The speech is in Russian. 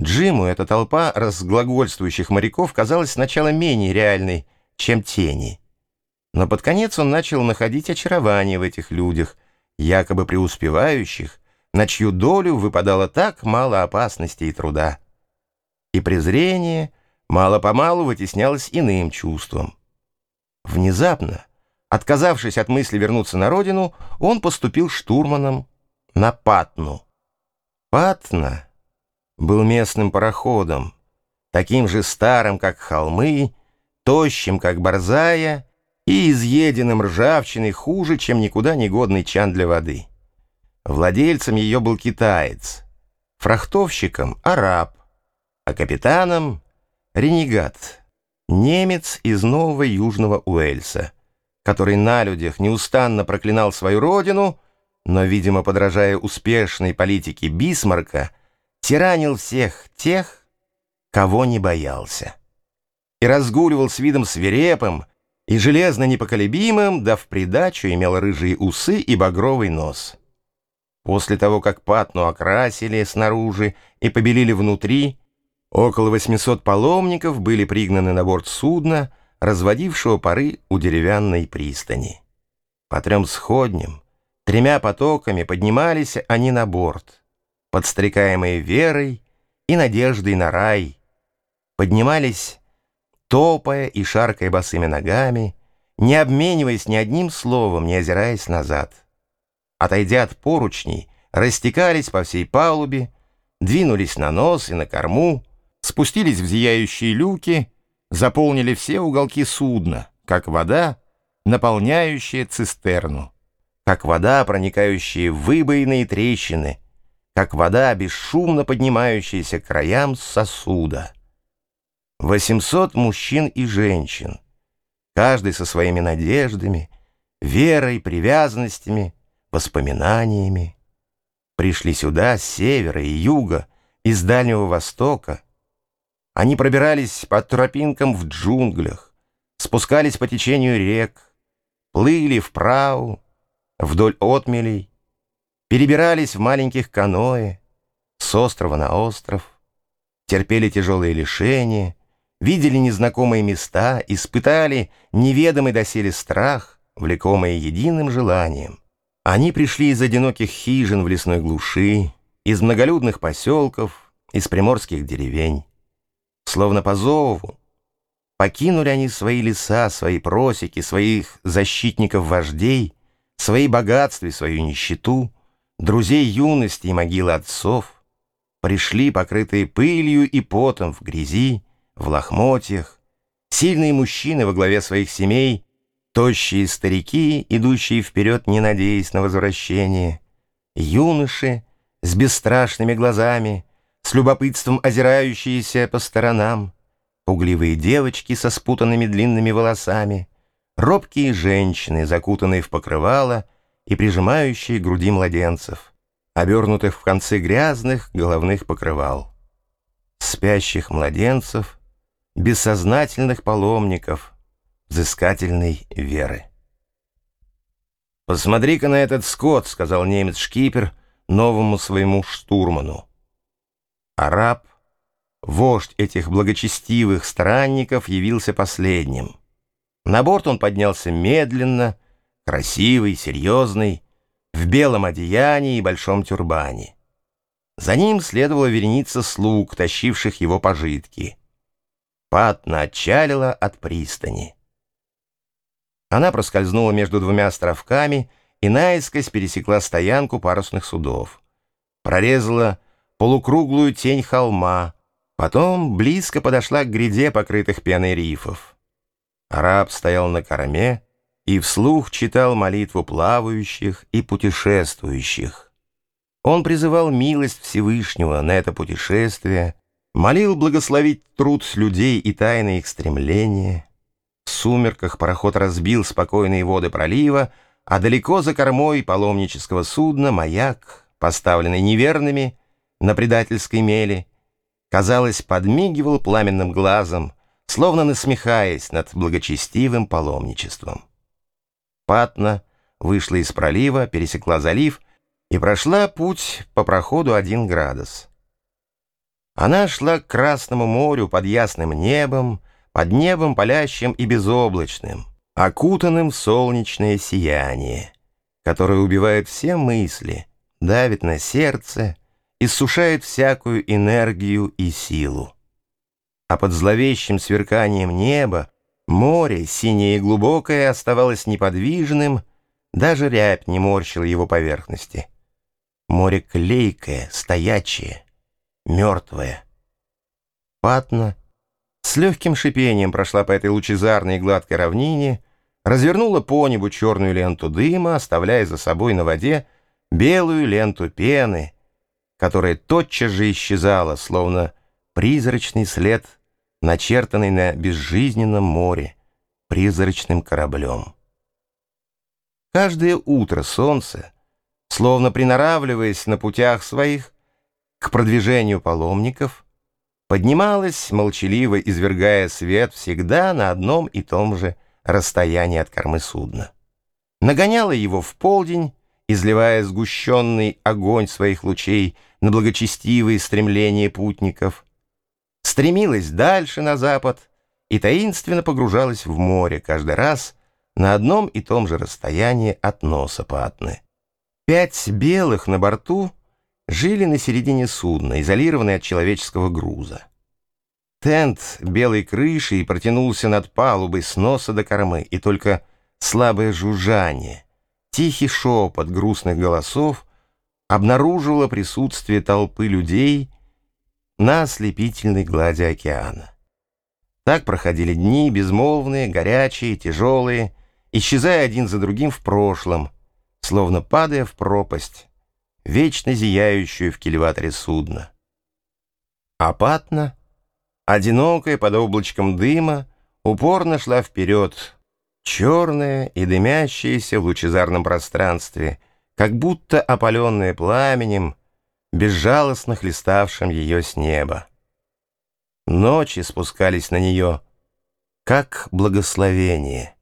Джиму эта толпа разглагольствующих моряков казалась сначала менее реальной, чем тени. Но под конец он начал находить очарование в этих людях, якобы преуспевающих, на чью долю выпадало так мало опасности и труда. И презрение мало-помалу вытеснялось иным чувством. Внезапно, отказавшись от мысли вернуться на родину, он поступил штурманом на Патну. Патна был местным пароходом, таким же старым, как холмы, тощим, как борзая, и изъеденным ржавчиной хуже, чем никуда не годный чан для воды. Владельцем ее был китаец, фрахтовщиком — араб, а капитаном — ренегат, немец из Нового Южного Уэльса, который на людях неустанно проклинал свою родину, но, видимо, подражая успешной политике Бисмарка, тиранил всех тех, кого не боялся, и разгуливал с видом свирепым и железно непоколебимым, да в придачу имел рыжие усы и багровый нос. После того, как Патну окрасили снаружи и побелили внутри, около 800 паломников были пригнаны на борт судна, разводившего пары у деревянной пристани. По 3 сходням, 3 потоками поднимались они на борт, подстрекаемые верой и надеждой на рай, поднимались, топая и шаркая босыми ногами, не обмениваясь ни одним словом, не озираясь назад. Отойдя от поручней, растекались по всей палубе, двинулись на нос и на корму, спустились в зияющие люки, заполнили все уголки судна, как вода, наполняющая цистерну, как вода, проникающая в выбоины и трещины, как вода, бесшумно поднимающаяся к краям сосуда. 800 мужчин и женщин, каждый со своими надеждами, верой, привязанностями, воспоминаниями, пришли сюда с севера и юга, из Дальнего Востока. Они пробирались по тропинкам в джунглях, спускались по течению рек, плыли вправо, вдоль отмелей, перебирались в маленьких каноэ с острова на остров, терпели тяжелые лишения, видели незнакомые места, испытали неведомый доселе страх, влекомый единым желанием. Они пришли из одиноких хижин в лесной глуши, из многолюдных поселков, из приморских деревень. Словно по зову, покинули они свои леса, свои просеки, своих защитников-вождей, свои богатства и свою нищету, друзей юности и могилы отцов, пришли, покрытые пылью и потом, в грязи, в лохмотьях, сильные мужчины во главе своих семей, тощие старики, идущие вперед, не надеясь на возвращение, юноши с бесстрашными глазами, с любопытством озирающиеся по сторонам, пугливые девочки со спутанными длинными волосами, робкие женщины, закутанные в покрывало и прижимающие к груди младенцев, обернутых в концы грязных головных покрывал, спящих младенцев, бессознательных паломников, взыскательной веры. «Посмотри-ка на этот скот», — сказал немец-шкипер новому своему штурману. Араб, вождь этих благочестивых странников, явился последним. На борт он поднялся медленно, красивый, серьезный, в белом одеянии и большом тюрбане. За ним следовала вереница слуг, тащивших его пожитки. Патна отчалила от пристани. Она проскользнула между 2 островками и наискось пересекла стоянку парусных судов, прорезала полукруглую тень холма, потом близко подошла к гряде покрытых пеной рифов. Араб стоял на корме и вслух читал молитву плавающих и путешествующих. Он призывал милость Всевышнего на это путешествие, молил благословить труд людей и тайны их стремления. В сумерках пароход разбил спокойные воды пролива, а далеко за кормой паломнического судна маяк, поставленный неверными на предательской мели, казалось, подмигивал пламенным глазом, словно насмехаясь над благочестивым паломничеством. Патна вышла из пролива, пересекла залив и прошла путь по проходу 1 градус. Она шла к Красному морю под ясным небом, под небом палящим и безоблачным, окутанным в солнечное сияние, которое убивает все мысли, давит на сердце, иссушает всякую энергию и силу. А под зловещим сверканием неба море, синее и глубокое, оставалось неподвижным, даже рябь не морщила его поверхности. Море клейкое, стоячее, мертвое. Патна с легким шипением прошла по этой лучезарной и гладкой равнине, развернула по небу черную ленту дыма, оставляя за собой на воде белую ленту пены, которая тотчас же исчезала, словно призрачный след, начертанный на безжизненном море призрачным кораблем. Каждое утро солнце, словно приноравливаясь на путях своих к продвижению паломников, поднималось, молчаливо извергая свет всегда на одном и том же расстоянии от кормы судна. Нагоняло его в полдень, изливая сгущенный огонь своих лучей на благочестивые стремления путников, стремилась дальше на запад и таинственно погружалась в море каждый раз на одном и том же расстоянии от носа Патны. 5 белых на борту жили на середине судна, изолированные от человеческого груза. Тент белой крышей протянулся над палубой с носа до кормы, и только слабое жужжание, тихий шепот грустных голосов обнаруживало присутствие толпы людей на ослепительной глади океана. Так проходили дни, безмолвные, горячие, тяжелые, исчезая один за другим в прошлом, словно падая в пропасть, вечно зияющую в кильваторе судна. А Патна, одинокая под облачком дыма, упорно шла вперед, черная и дымящаяся в лучезарном пространстве, как будто опаленная пламенем, безжалостно хлеставшим ее с неба. Ночи спускались на нее, как благословение.